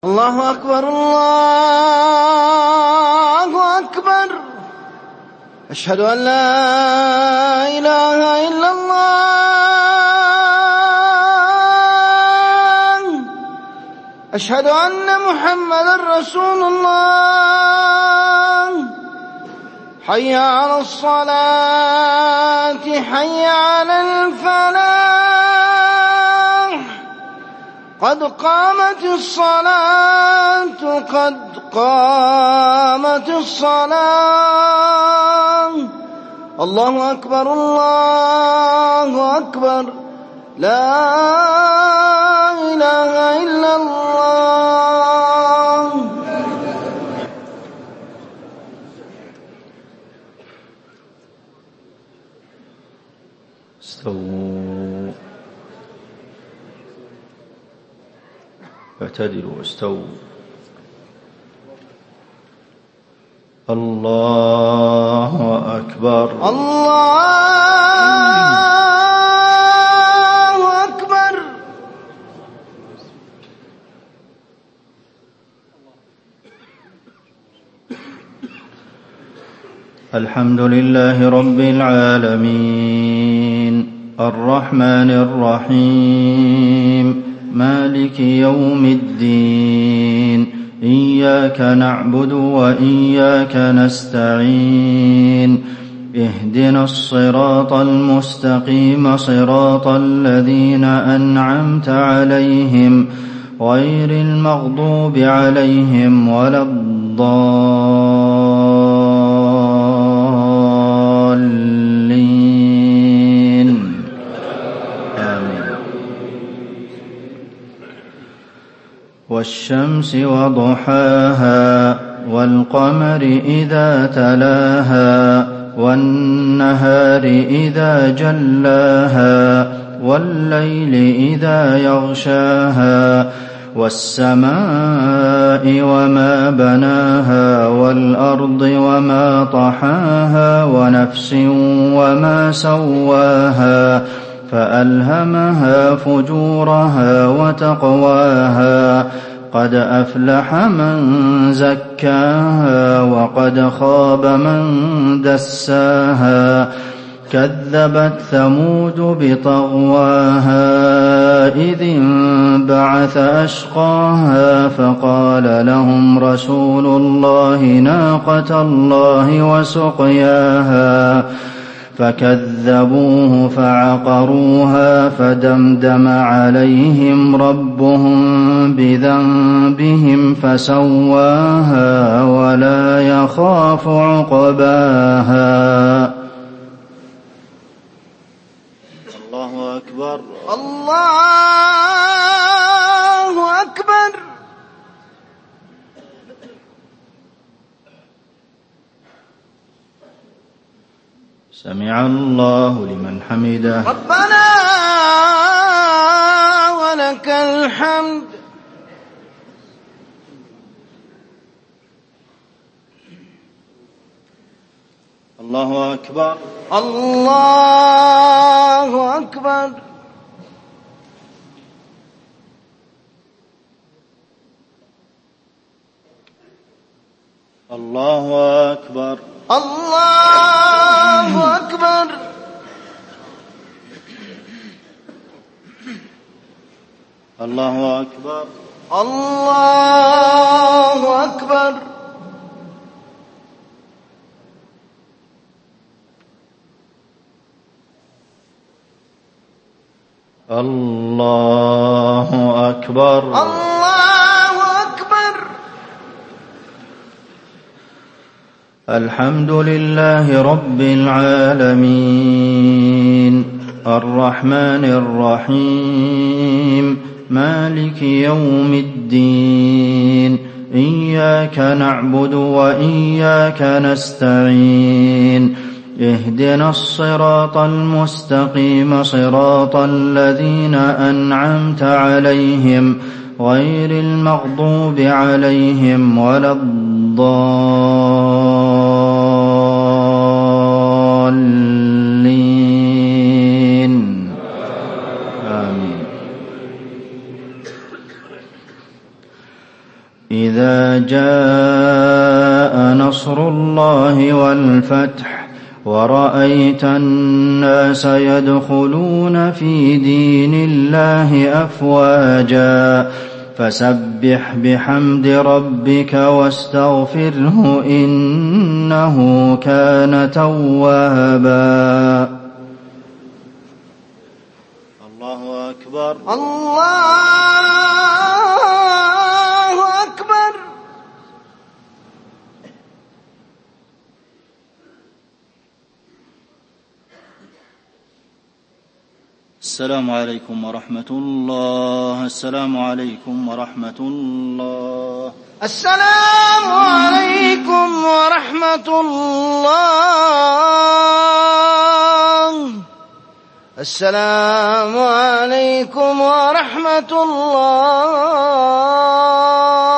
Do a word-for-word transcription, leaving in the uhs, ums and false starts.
الله أكبر الله أكبر. أشهد أن لا إله إلا الله. أشهد أن محمدا رسول الله. حي على الصلاة حي على الفلاح. قد قامت الصلاة قد قامت الصلاة. الله أكبر الله أكبر. لا إله إلا الله. استووا اعتدلوا استووا. الله أكبر الله أكبر. الحمد لله رب العالمين الرحمن الرحيم مالك يوم الدين. إياك نعبد وإياك نستعين. اهدنا الصراط المستقيم صراط الذين أنعمت عليهم غير المغضوب عليهم ولا الضالين. آمين. والشمس وضحاها والقمر إذا تلاها والنهار إذا جلاها والليل إذا يغشاها والسماء وما بناها والأرض وما طحاها ونفس وما سواها فألهمها فجورها وتقواها. قد أفلح من زكاها وقد خاب من دساها. كذبت ثمود بطغواها إذ انبعث أشقاها فقال لهم رسول الله ناقة الله وسقياها فكذبوه فعقروها فدمدم عليهم ربهم بذنبهم فسواها ولا يخاف عقباها. الله أكبر الله أكبر. سمع الله لمن حمده. ربنا ولك الحمد. الله أكبر الله أكبر. الله أكبر الله أكبر. الله أكبر الله أكبر. الله أكبر. الله أكبر. الحمد لله رب العالمين الرحمن الرحيم مالك يوم الدين. إياك نعبد وإياك نستعين. اهدنا الصراط المستقيم صراط الذين أنعمت عليهم غير المغضوب عليهم ولا الضالين. آمين. إذا جاء نصر الله والفتح ورأيت الناس يدخلون في دين الله أفواجا فسبح بحمد ربك واستغفره إنه كان توابا. الله أكبر. الله أكبر. السلام عليكم ورحمة الله. السلام عليكم ورحمة الله. السلام عليكم ورحمة الله. السلام عليكم ورحمة الله.